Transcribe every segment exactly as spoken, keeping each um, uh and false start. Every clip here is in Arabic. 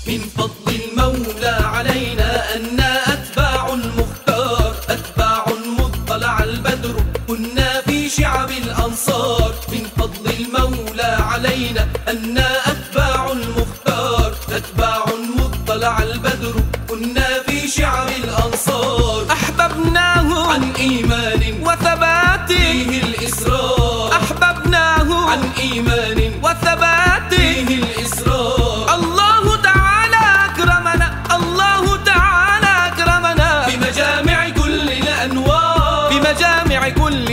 من فضل المولى علينا أنا أتباع المختار، أتباع مطلع البدر كنا في شعب الأنصار. من فضل المولى علينا أنا أتباع المختار، أتباع مطلع البدر كنا في شعب الأنصار. أحببناه عن إيمان وثبات فيه الإسرار، أحببناه عن إيمان وثبات فيه الإسرار. الله تعالى أكرمنا، الله تعالى أكرمنا بمجامع كل الأنوار، بمجامع كل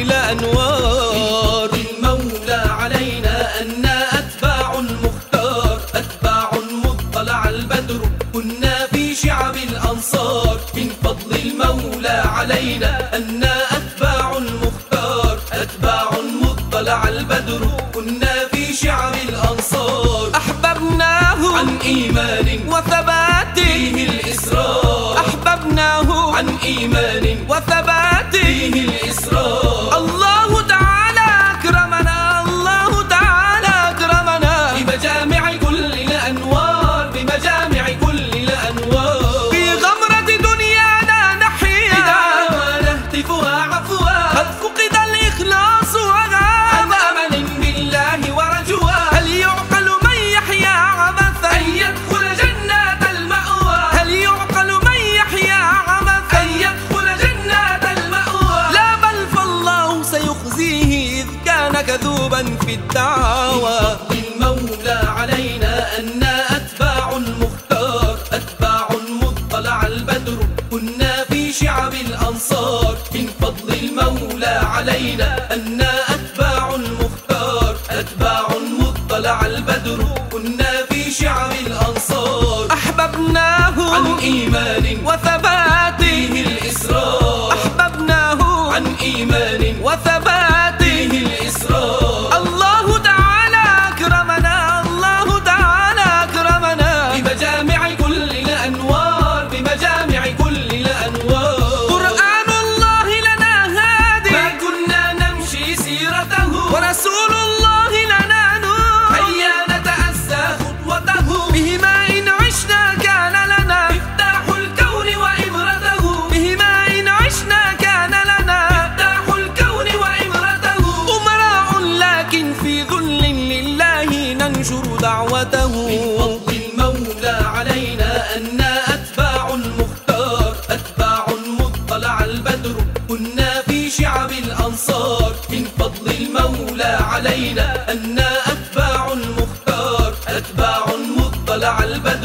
الأنوار. من المولى علينا أنا أتباع المختار، أتباع مطلع البدر كنا في شعب الأنصار. من فضل المولى علينا أنا أتباع المختار، أتباع مطلع البدر كنا في شعب الأنصار. أحببناه عن إيمان وثبات فيه الإسرار، أحببناه عن إيمان وثبات فيه الإسرار. الله تعالى أكرمنا، الله تعالى أكرمنا بمجامع كل الأنوار، بمجامع كل الأنوار. في غمرة دنيانا نحيا بدعوى نهتفها عفوا، قد فقد الإخلاص عن وغاب. أمل بالله ورجوى، هل يعقل من يحيا عبثا أن يدخل جنات المأوى، هل يعقل من يحيا عبثا أن يدخل جنات المأوى. لا بل فالله سيخزيه إذ كان كذوبا في الدعوى. من المولى علينا أنا أتباع المختار، أتباع مطلع البدر كنا في شعب الأنصار. من فضل المولى علينا أنا أتباع المختار، أتباع مطلع البدر كنا في شعب الأنصار. أحببناه عن إيمان وثبات فيه الإسرار، أحببناه عن إيمان وثبات فيه الإسرار. الله تعالى أكرمنا، الله تعالى أكرمنا بمجامع كل الأنوار، بمجامع كل الأنوار. قرآن الله لنا هادي ما كنا نمشي سيرته، ورسول الله لنا نور هيا نتأسى خطوته. بهما إن عشنا كان لنا مفتاح الكون وإبرته، بهما إن عشنا كان لنا مفتاح الكون وإبرته. أمراء لكن في ذل لله ننشر دعوته. فضل المولى علينا أنا أتباع المختار، أتباع مطلع البدر كنا في شعب الأنصار. من فضل المولى علينا أنا أتباع المختار، أتباع مطلع البدر